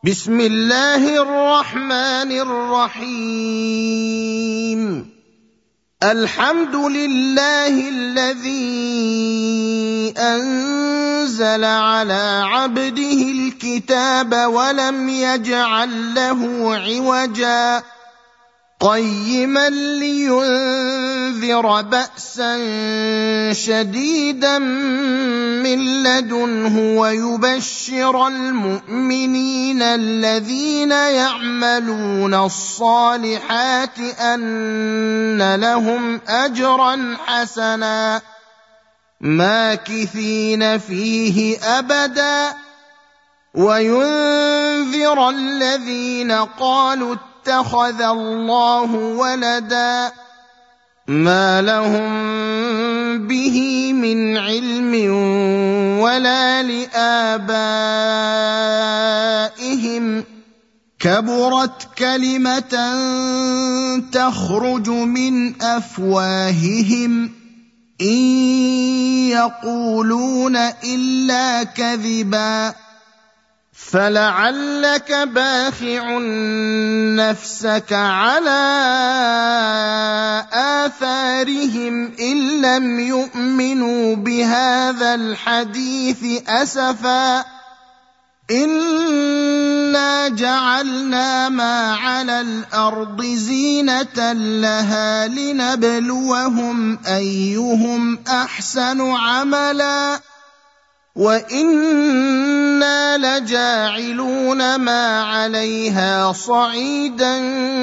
بسم الله الرحمن الرحيم. الحمد لله الذي أنزل على عبده الكتاب ولم يجعل له عوجا قيما لينذر بأسا شديدا من لدنه ويبشر المؤمنين الذين يعملون الصالحات أن لهم أجرا حسنا ماكثين فيه أبدا وينذر الذين قالوا اتخذ الله ولدا ما لهم به من علم ولا لآبائهم كبرت كلمة تخرج من أفواههم إن يقولون إلا كذبا فلعلك باخع نفسك على آثارهم إن لم يؤمنوا بهذا الحديث أسفا إنا جعلنا ما على الأرض زينة لها لنبلوهم أيهم أحسن عملا وإنا لجاعلون ما عليها صعيدا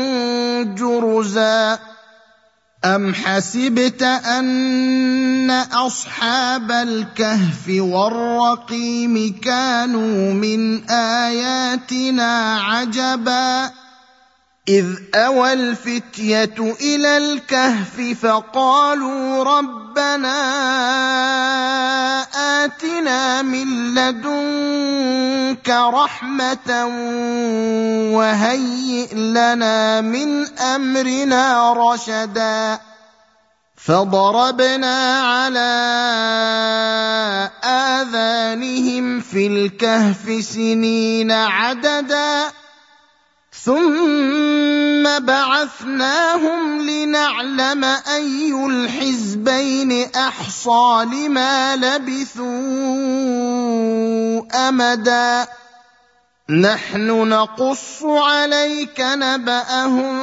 جرزا أم حسبت أن أصحاب الكهف والرقيم كانوا من آياتنا عجبا إذ أوى الفتية إلى الكهف فقالوا ربنا آتنا من لدنك رحمة وهيئ لنا من أمرنا رشدا فضربنا على آذانهم في الكهف سنين عددا ثم بعثناهم لنعلم أي الحزبين أحصى لما لبثوا أمدا نحن نقص عليك نبأهم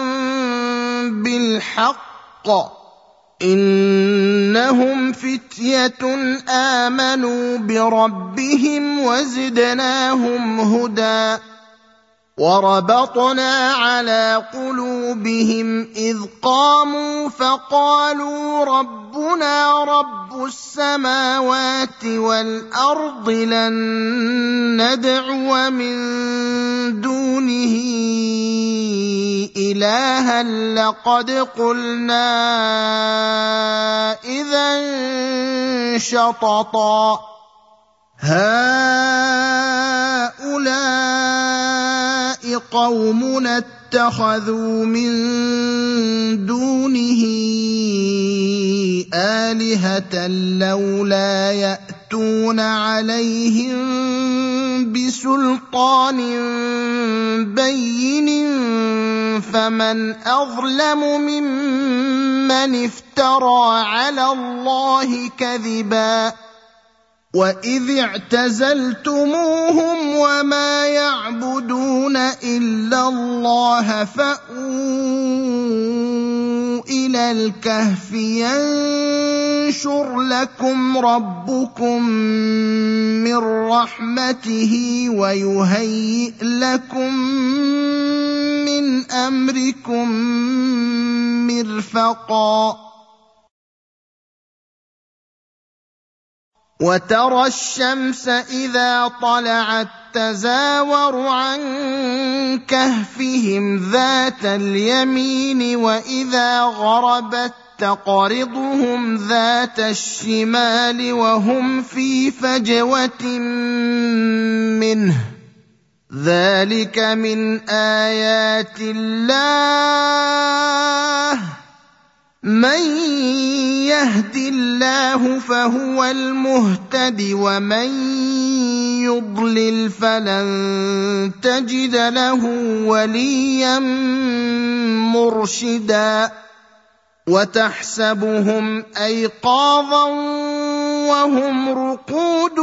بالحق إنهم فتية آمنوا بربهم وزدناهم هدى وربطنا على قلوبهم إذ قاموا فقالوا ربنا رب السماوات والأرض لن ندعو من دونه إلها لقد قلنا إذا شططا هؤلاء قومنا اتخذوا من دونه آلهة لولا يأتون عليهم بسلطان بين فمن أظلم ممن افترى على الله كذبا وإذ اعتزلتموهم وما يعبدون إلا الله فأووا إلى الكهف ينشر لكم ربكم من رحمته ويهيئ لكم من أمركم مرفقا وترى الشمس إذا طلعت تزاور عن كهفهم ذات اليمين وإذا غربت تقرضهم ذات الشمال وهم في فجوة منه ذلك من آيات الله من يهد الله فهو المهتد ومن يضلل فلن تجد له وليا مرشدا وتحسبهم أيقاظا وهم رقود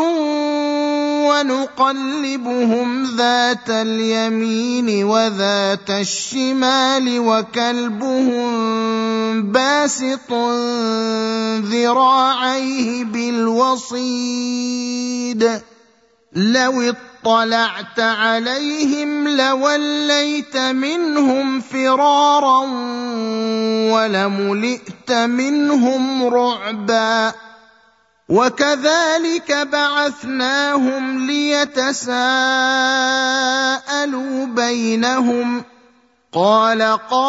ونقلبهم ذات اليمين وذات الشمال وكلبهم باسط ذراعيه بالوصيد لو اطلعت عليهم لوليت منهم فرارا ولملئت منهم رعبا وكذلك بعثناهم ليتساءلوا بينهم قال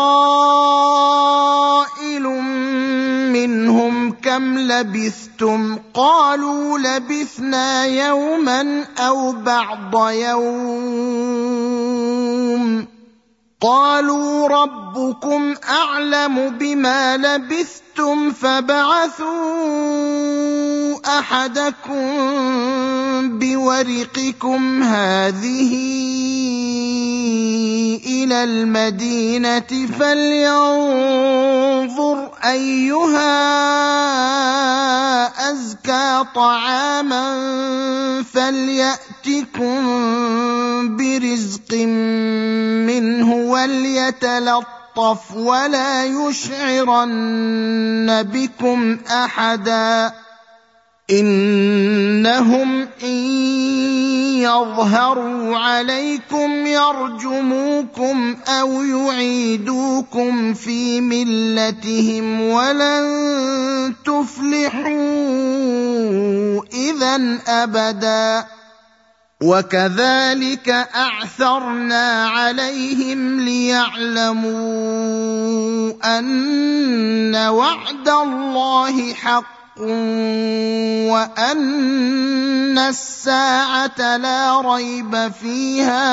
قائل منهم كم لبثتم قالوا لبثنا يوما أو بعض يوم قالوا ربكم أعلم بما لبثتم فابعثوا أحدكم بورقكم هذه إلى المدينة فلينظر أيها أزكى طعاما فليأتكم برزق منه وليتلطف ولا يشعرن بكم أحدا إنهم إن يظهروا عليكم يرجموكم أو يعيدوكم في ملتهم ولن تفلحوا إذن أبدا وكذلك أعثرنا عليهم ليعلموا أن وعد الله حق وأن الساعة لا ريب فيها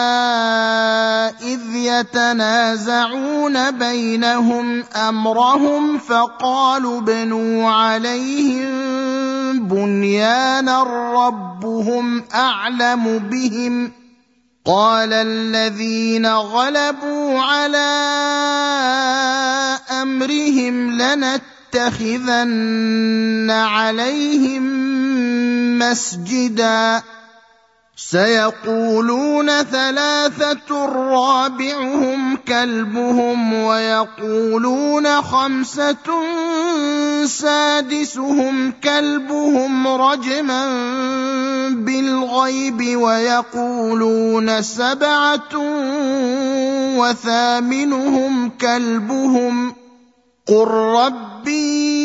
إذ يتنازعون بينهم أمرهم فقالوا ابنوا عليهم بنيانا ربهم أعلم بهم قال الذين غلبوا على أمرهم لنتخذن عليهم مسجدا سيقولون ثلاثة رابعهم كلبهم ويقولون خمسة سادسهم كلبهم رجما بالغيب ويقولون سبعة وثامنهم كلبهم قل ربي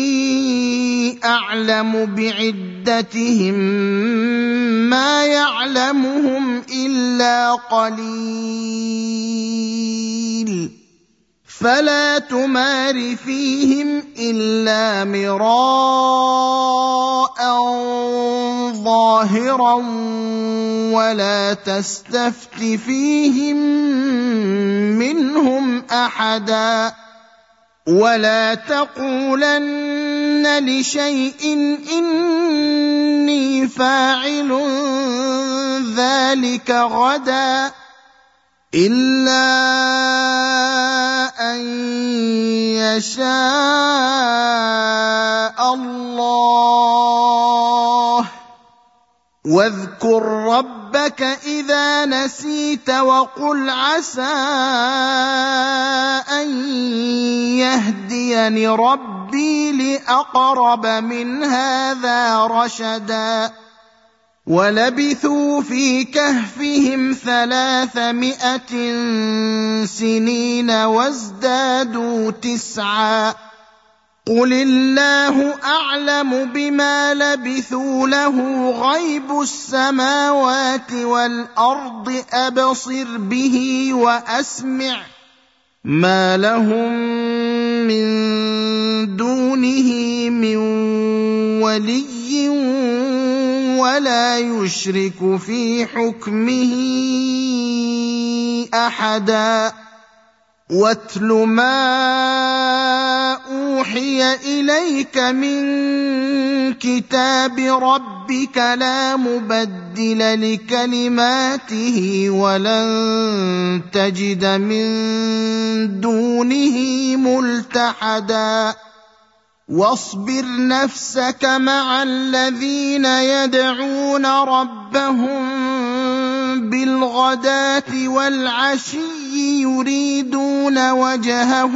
أعلم بعدتهم ما يعلمهم إلا قليل فلا تمار فيهم إلا مراء ظاهرا ولا تستفت فيهم منهم أحدا ولا تقولن لشيء إني فاعل ذلك غدا إلا أن يشاء الله واذكر ربك إذا نسيت وقل عسى أن يهديني ربي لأقرب من هذا رشدا ولبثوا في كهفهم 300 سنين وازدادوا 9 قل الله أعلم بما لبثوا له غيب السماوات والأرض أبصر به وأسمع ما لهم من دونه من ولي ولا يشرك في حكمه أحدا واتل ما أوحي إليك من كتاب ربك لا مبدل لكلماته ولن تجد من دونه ملتحدا واصبر نفسك مع الذين يدعون ربهم بالغداة والعشي يريدون وجهه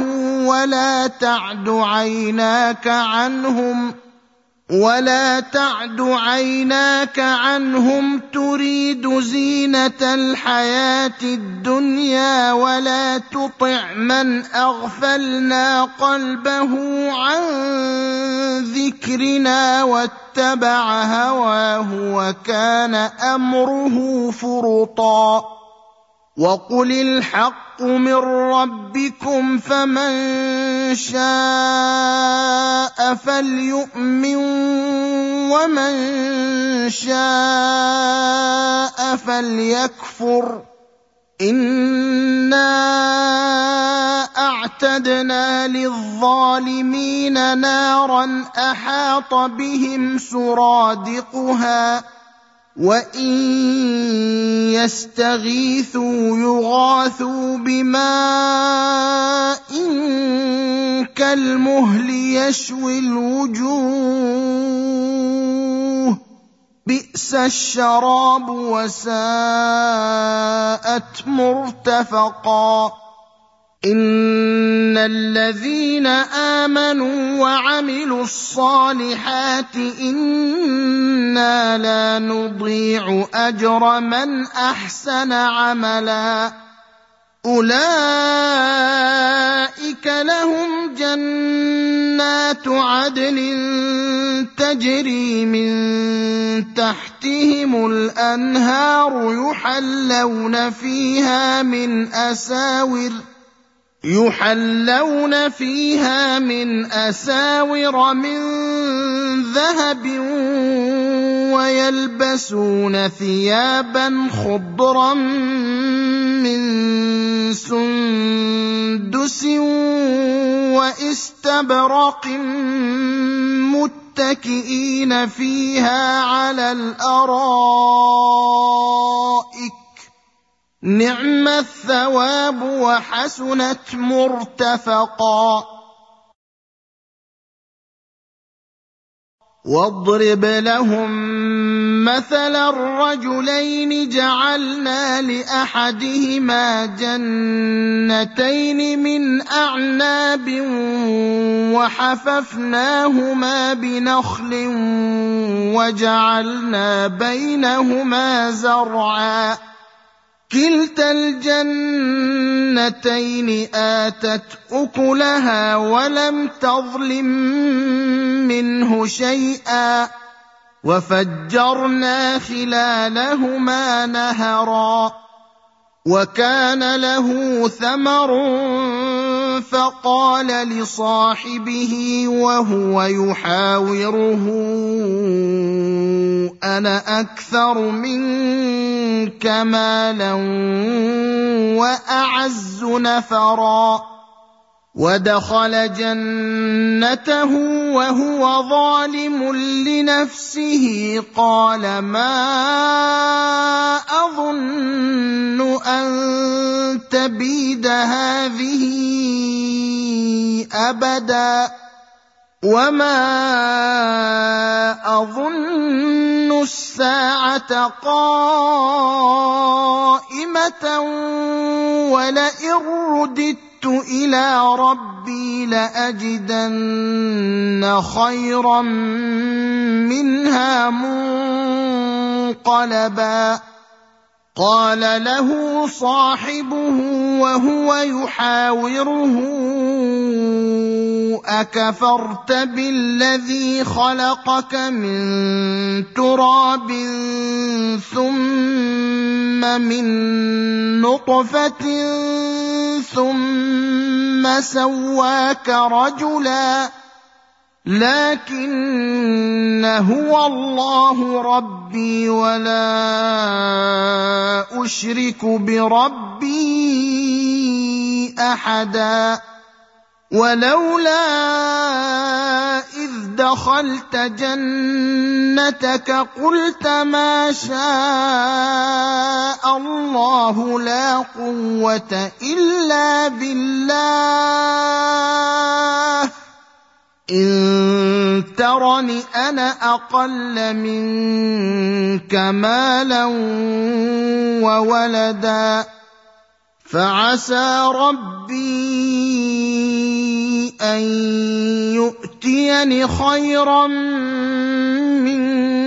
ولا تعد عيناك عنهم تريد زينة الحياة الدنيا ولا تطع من أغفلنا قلبه عن ذكرنا واتبع هواه وكان أمره فرطا وقل الحق من ربكم فمن شاء فليؤمن ومن شاء فليكفر إنا أعتدنا للظالمين نارا أحاط بهم سرادقها وإن يستغيثوا يغاثوا بماء كالمهل يشوي الوجوه بئس الشراب وساءت مرتفقا إن الذين آمنوا وعملوا الصالحات إنا لا نضيع أجر من أحسن عملا أولئك لهم جنات عدن تجري من تحتهم الأنهار يحلون فيها من أساور من ذهب ويلبسون ثيابا خضرا من سندس واستبرق متكئين فيها على الأرائك نعم الثواب وحسنت مرتفقا واضرب لهم مثلا الرجلين جعلنا لأحدهما جنتين من أعناب وحففناهما بنخل وجعلنا بينهما زرعا كلتا الجنتين آتت أكلها ولم تظلم منه شيئا وفجرنا خلالهما نهرا وكان له ثمر فقال لصاحبه وهو يحاوره أنا أكثر منك مالا وأعز نفرا ودخل جنته وهو ظالم لنفسه قال ما أظن أن تبيد هذه أبدا وما أظن الساعة قائمة ولئن رددت إلى ربي لأجدن خيرا منها منقلبا قال له صاحبه وهو يحاوره أكفرت بالذي خلقك من تراب ثم من نطفة ثم سواك رجلا لكن هو الله ربي ولا أشرك بربي أحدا ولولا إذ دخلت جنتك قلت ما شاء الله لا قوة إلا بالله إن ترني أنا أقل منك مالا وولدا فعسى ربي أن يؤتيني خيرا من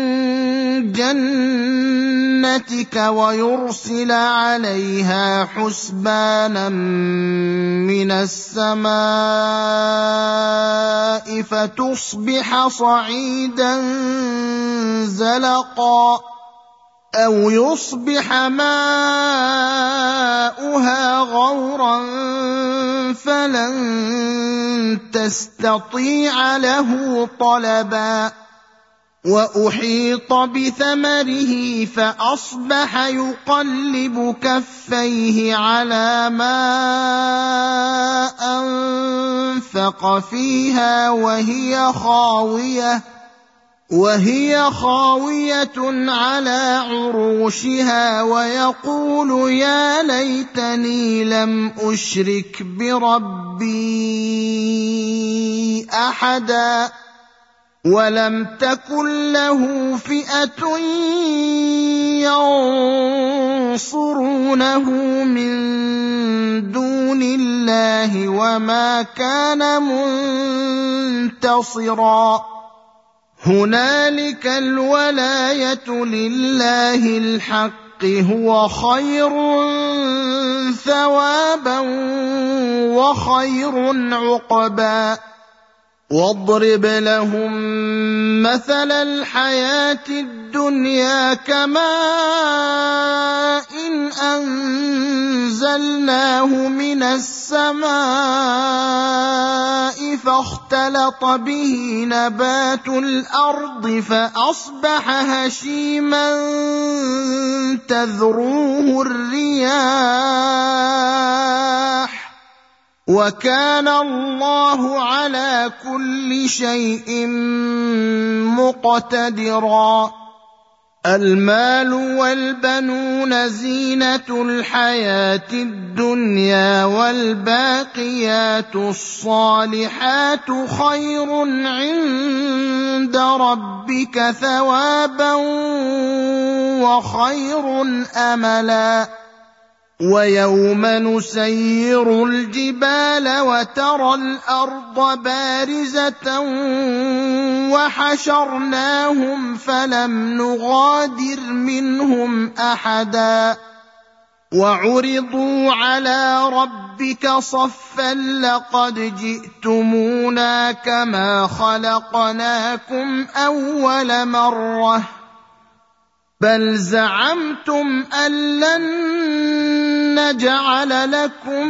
جنتك ويرسل عليها حسبانا من السماء فتصبح صعيدا زلقا أو يصبح ماؤها غورا فلن تستطيع له طلبا وأحيط بثمره فأصبح يقلب كفيه على ما أنفق فيها وهي خاوية على عروشها ويقول يا ليتني لم أشرك بربي أحدا ولم تكن له فئة ينصرونه من دون الله وما كان منتصرا هنالك الولاية لله الحق هو خير ثوابا وخير عقبا واضرب لهم مثل الحياة الدنيا كماء إن أنزلناه من السماء فاختلط به نبات الأرض فأصبح هشيما تذروه الرياح وكان الله على كل شيء مقتدرا المال والبنون زينة الحياة الدنيا والباقيات الصالحات خير عند ربك ثوابا وخير أملا ويوم نسير الجبال وترى الأرض بارزة وحشرناهم فلم نغادر منهم أحدا وعرضوا على ربك صفا لقد جئتمونا كما خلقناكم أول مرة بل زعمتم أن لن نجعل لكم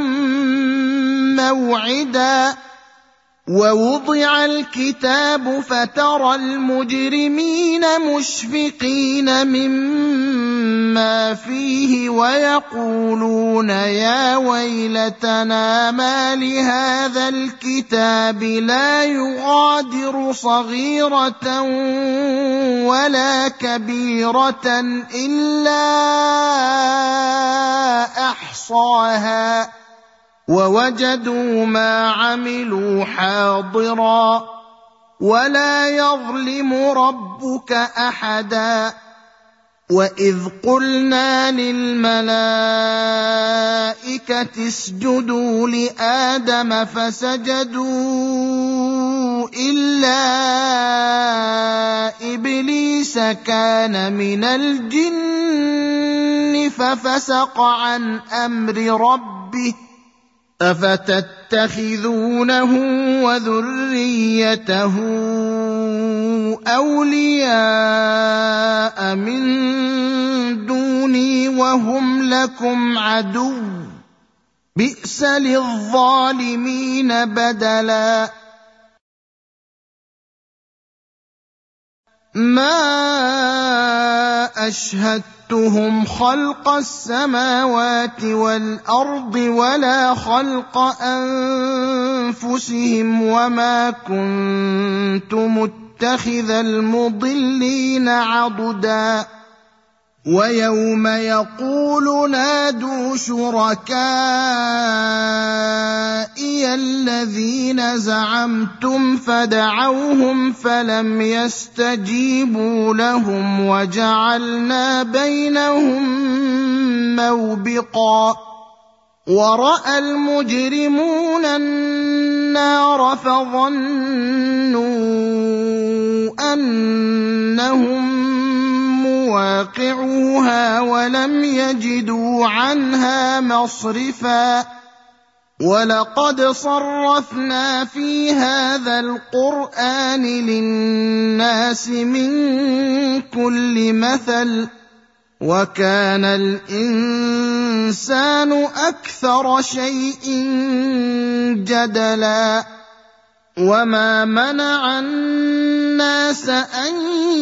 موعدا ووضع الكتاب فترى المجرمين مشفقين مما فيه ويقولون يا ويلتنا ما لهذا الكتاب لا يغادر صغيرة ولا كبيرة إلا أحصاها ووجدوا ما عملوا حاضرا ولا يظلم ربك أحدا وإذ قلنا للملائكة اسجدوا لآدم فسجدوا إلا إبليس كان من الجن ففسق عن أمر ربه أفتتخذونه وذريته أولياء من دوني وهم لكم عدو بئس للظالمين بدلا ما أشهدتهم خلق السماوات والأرض ولا خلق أنفسهم وما كنت يتخذ المضلين عضدا ويوم يقول نادوا شركائي الذين زعمتم فدعوهم فلم يستجيبوا لهم وجعلنا بينهم موبقا ورأى المجرمون النار فظنوا أنهم مواقعوها ولم يجدوا عنها مصرفا ولقد صرفنا في هذا القرآن للناس من كل مثل وكان الإنسان أكثر شيء جدلا وما منع الناس أن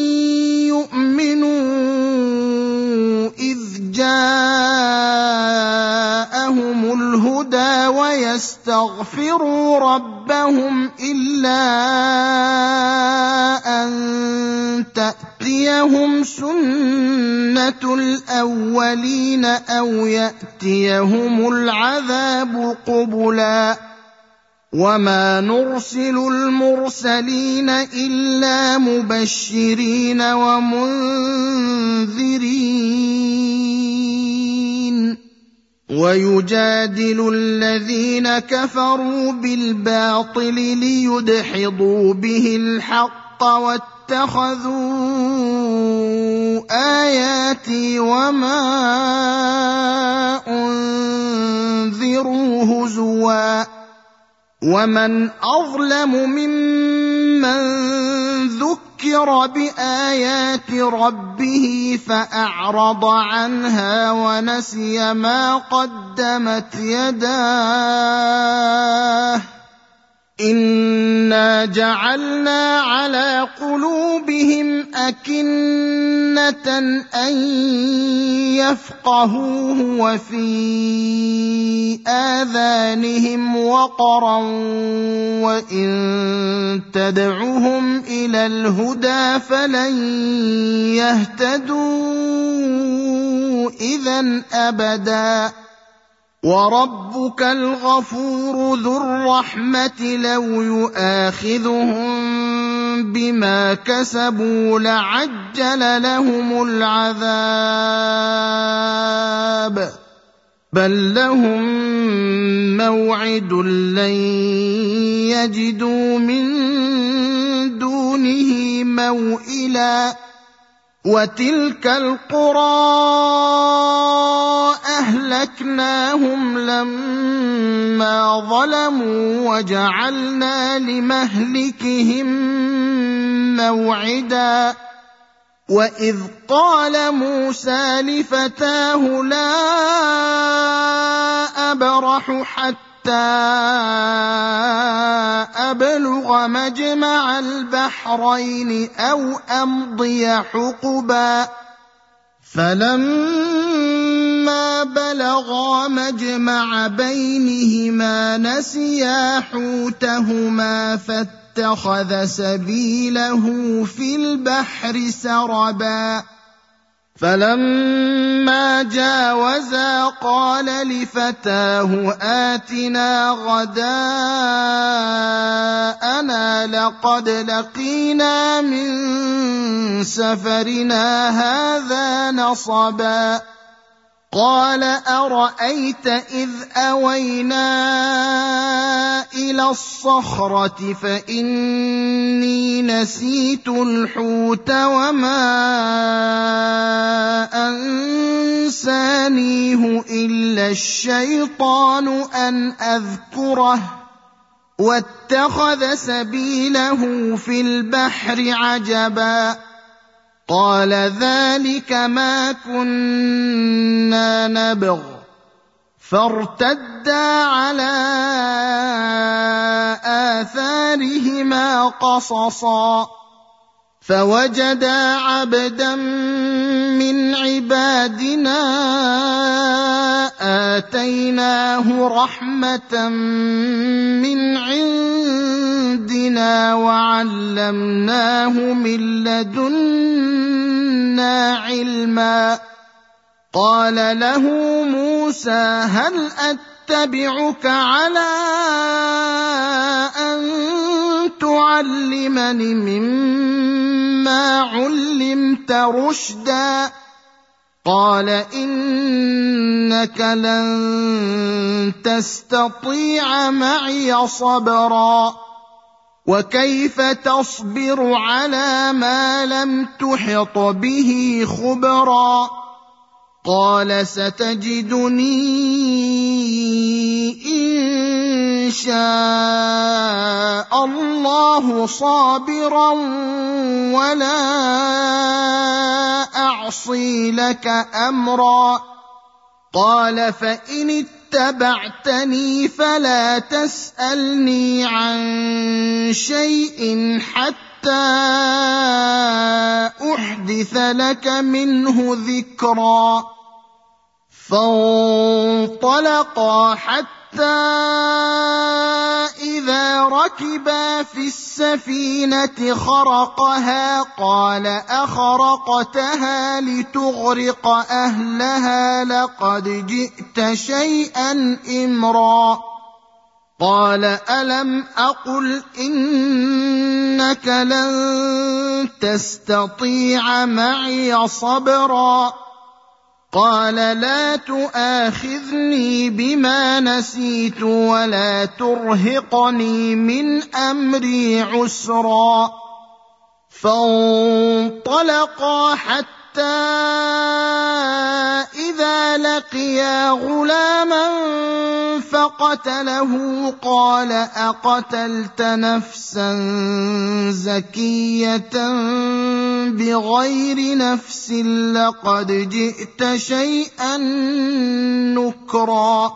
يؤمنوا إذ جاءهم الهدى ويستغفروا ربهم إلا أن تأتيهم سنة الأولين أو يأتيهم العذاب قبلا وما نرسل المرسلين إلا مبشرين ومنذرين ويجادل الذين كفروا بالباطل ليدحضوا به الحق واتخذوا آياتي وما أنذروا هزوا ومن أظلم ممن ذكر بآيات ربه فأعرض عنها ونسي ما قدمت يداه إنا جعلنا على قلوبهم أكنة أن يفقهوه وفي آذانهم وقرا وإن تدعهم إلى الهدى فلن يهتدوا إذا أبدا وربك الغفور ذو الرحمة لو يؤاخذهم بما كسبوا لعجل لهم العذاب بل لهم موعد لن يجدوا من دونه موئلا وتلك القرى أهلكناهم لما ظلموا وجعلنا لمهلكهم موعدا وإذ قال موسى لفتاه لا أبرح حتى أبلغ مجمع البحرين أو أمضي حقبا فلما بلغا مجمع بينهما نسيا حوتهما فاتخذ سبيله في البحر سربا فلما جاوزا قال لفتاه آتنا غداءنا لقد لقينا من سفرنا هذا نصبا قال أرأيت إذ أوينا إلى الصخرة فإني نسيت الحوت وما أنسانيه إلا الشيطان أن أذكره واتخذ سبيله في البحر عجبا قال ذلك ما كنا نبغ فارتدا على آثارهما قصصا فوجدا عبدا من عبادنا آتيناه رحمة من عندنا وعلمناه من لدنا علما. قال له موسى هل أتبعك على أن تعلمني مما علمت رشدا؟ قال إنك لن تستطيع معي صبرا وكيف تصبر على ما لم تحط به خبرا؟ قال ستجدني إن شاء الله صابرا ولا أعصي لك أمرا. قال فإن اتبعتني فلا تسألني عن شيء حتى أحدث لك منه ذكرا. فانطلقا حتى إذا ركبا في السفينة خرقها قال أخرقتها لتغرق أهلها لقد جئت شيئا إمرا. قال ألم أقل إنك لن تستطيع معي صبرا؟ قال لا تؤاخذني بما نسيت ولا ترهقني من أمري عسرا. فانطلقا حتى إذا لقيا غلاما فقتله قال أقتلت نفسا زكية بغير نفس لقد جئت شيئا نكرا.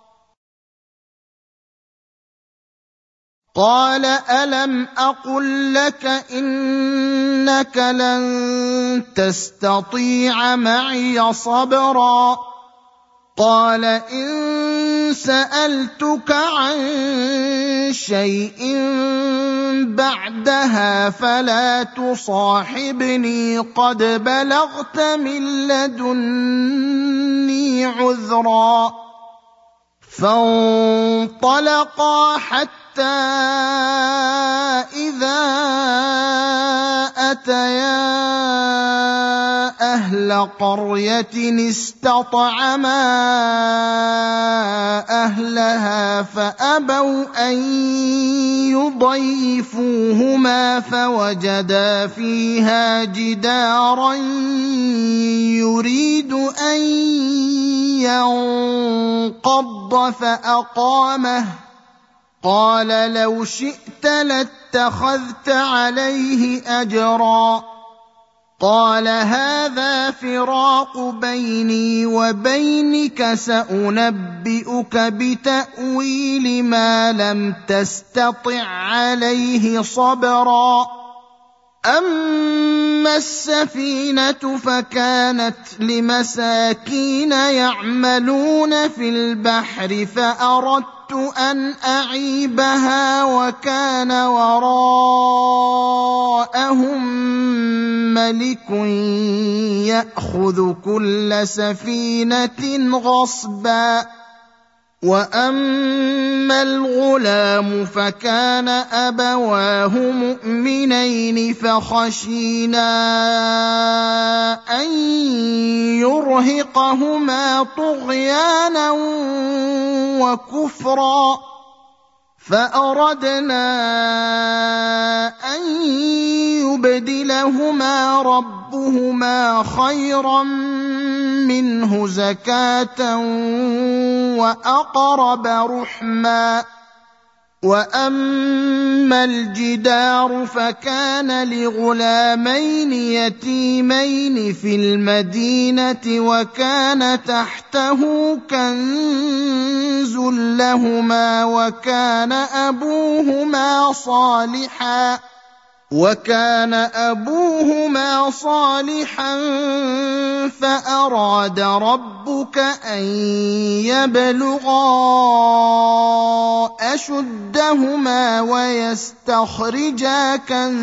قال ألم أقل لك إنك لن تستطيع معي صبرا؟ قال إن سألتك عن شيء بعدها فلا تصاحبني قد بلغت من لدني عذرا. فانطلقا حتى إذا أتيا أهل قرية استطعما أهلها فأبوا أن يضيفوهما فوجدا فيها جدارا يريد أن ينقض فأقامه. قال لو شئت لاتخذت عليه أجرا. قال هذا فراق بيني وبينك سأنبئك بتأويل ما لم تستطع عليه صبرا. أما السفينة فكانت لمساكين يعملون في البحر فأردت أن أعيبها وكان وراءهم ملك يأخذ كل سفينة غصبا. وأما الغلام فكان أبواه مؤمنين فخشينا أن يرهقهما طغيانا وكفرا فأردنا أن يبدلهما ربهما خيرا منه زكاة وأقرب رحما. وأما الجدار فكان لغلامين يتيمين في المدينة وكان تحته كنز لهما وكان أبوهما صالحا فأراد ربك أن يبلغا ويشدهما ويستخرجا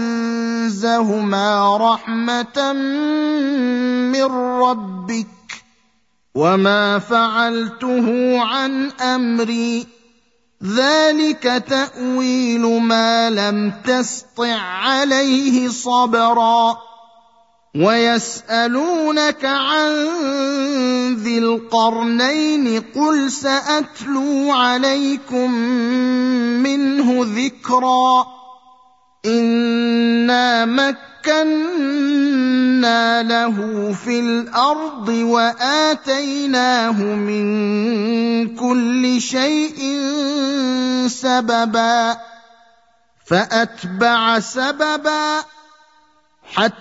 كنزهما رحمة من ربك وما فعلته عن أمري ذلك تأويل ما لم تسطع عليه صبرا ويسألونك عن ذي القرنين قل سأتلو عليكم منه ذكرا إنا مكنا له في الأرض وآتيناه من كل شيء سببا فأتبع سببا حتى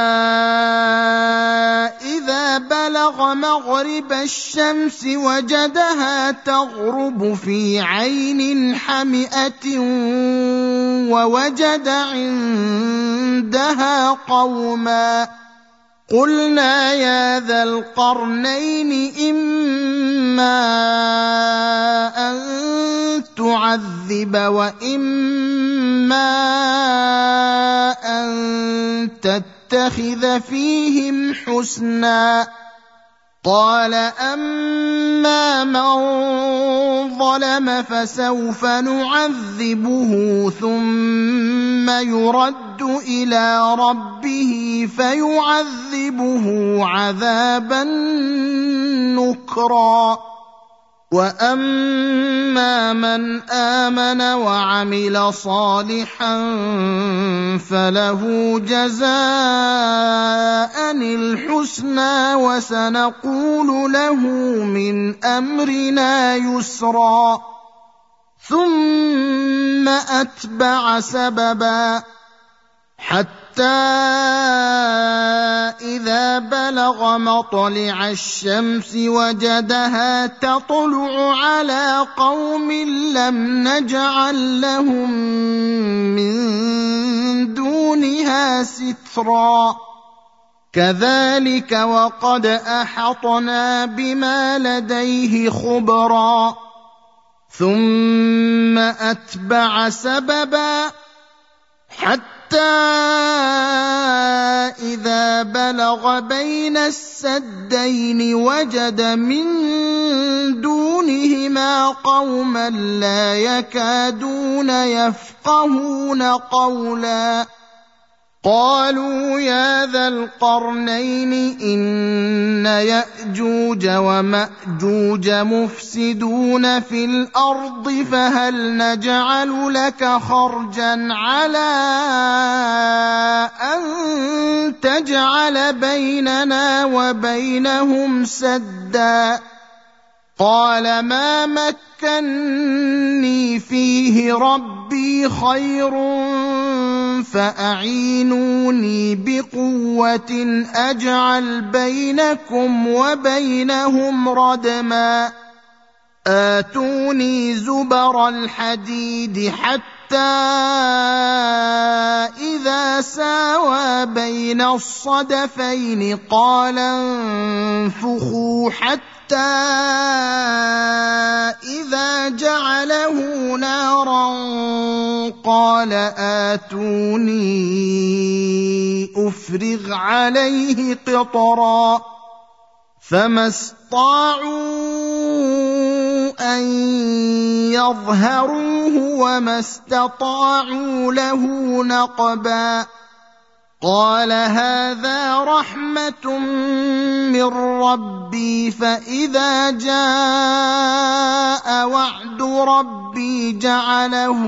إذا بلغ مغرب الشمس وجدها تغرب في عين حمئة ووجد عندها قوما قلنا يا ذا القرنين إما أن تعذب وإما أن تتخذ فيهم حسنا قال أما من ظلم فسوف نعذبه ثم يرد إلى ربه فيعذبه عذابا نكرا وأما من آمن وعمل صالحا فله جزاء الحسنى وسنقول له من أمرنا يسرا ثم أتبع سببا حتى إذا بلغ مطلع الشمس وجدها تطلع على قوم لم نجعل لهم من دونها سترا كذلك وقد أحطنا بما لديه خبرا ثم أتبع سببا حتى إذا بلغ بين السدين وجد من دونهما قوما لا يكادون يفقهون قولا قالوا يا ذا القرنين إن يأجوج ومأجوج مفسدون في الأرض فهل نجعل لك خرجا على أن تجعل بيننا وبينهم سدا قال ما مكني فيه ربي خير فأعينوني بقوة أجعل بينكم وبينهم ردما آتوني زبر الحديد حتى إذا ساوى بين الصدفين قال انفخوا حتى إذا جعله نارا قال آتوني أفرغ عليه قطرا فما استطاعوا أن يظهروه وما استطاعوا له نقبا قال هذا رحمة من ربي فإذا جاء وعد ربي جعله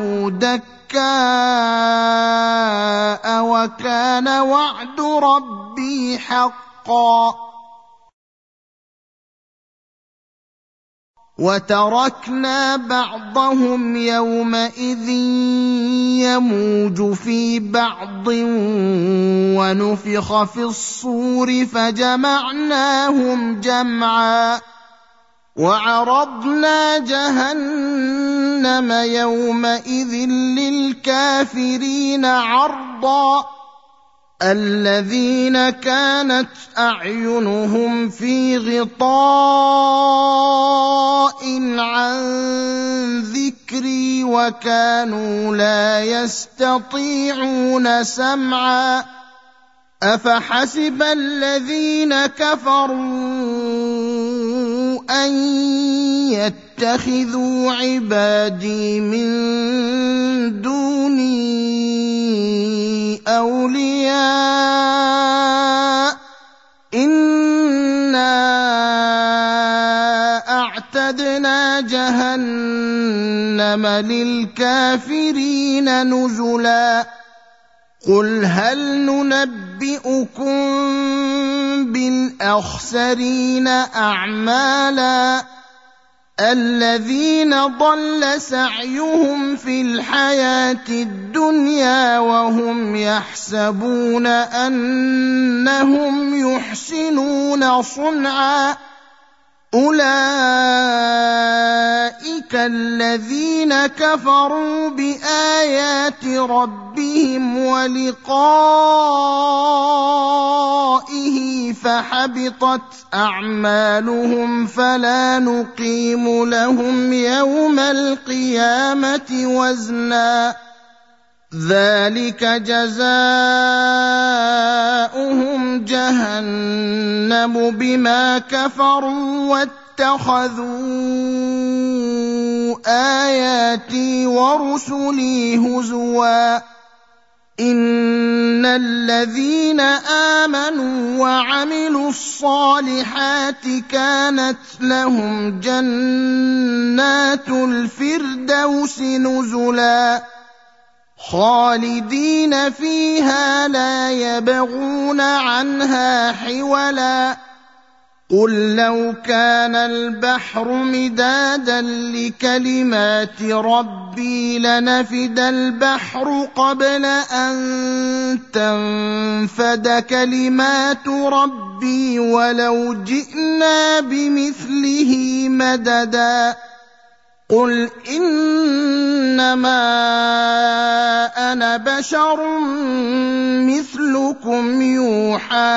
دكاء وكان وعد ربي حقا وتركنا بعضهم يومئذ يموج في بعض ونفخ في الصور فجمعناهم جمعا وعرضنا جهنم يومئذ للكافرين عرضا الذين كانت أعينهم في غطاء عن ذكري ذكري وكانوا لا يستطيعون سمعا أفحسب الذين كفروا أن يتخذوا عبادي من دوني أولياء إنا أعتدنا جهنم للكافرين نزلا قل هل ننبئكم بالأخسرين أعمالا الذين ضل سعيهم في الحياة الدنيا وهم يحسبون أنهم يحسنون صنعا أولئك الذين كفروا بآيات ربهم ولقائه فحبطت أعمالهم فلا نقيم لهم يوم القيامة وزنا ذلك جزاؤهم جهنم بما كفروا واتخذوا آياتي ورسلي هزوا إن الذين آمنوا وعملوا الصالحات كانت لهم جنات الفردوس نزلا خالدين فيها لا يبغون عنها حولا قل لو كان البحر مدادا لكلمات ربي لنفد البحر قبل أن تنفد كلمات ربي ولو جئنا بمثله مددا قل إنما أنا بشر مثلكم يوحى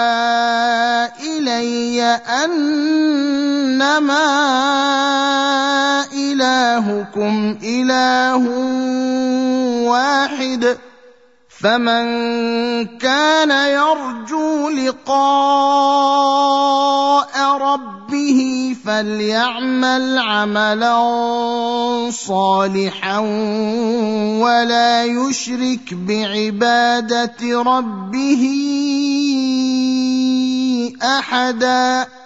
إلي أنما إلهكم إله واحد فمن كان يرجو لقاء ربه فليعمل عملا صالحا ولا يشرك بعبادة ربه أحدا.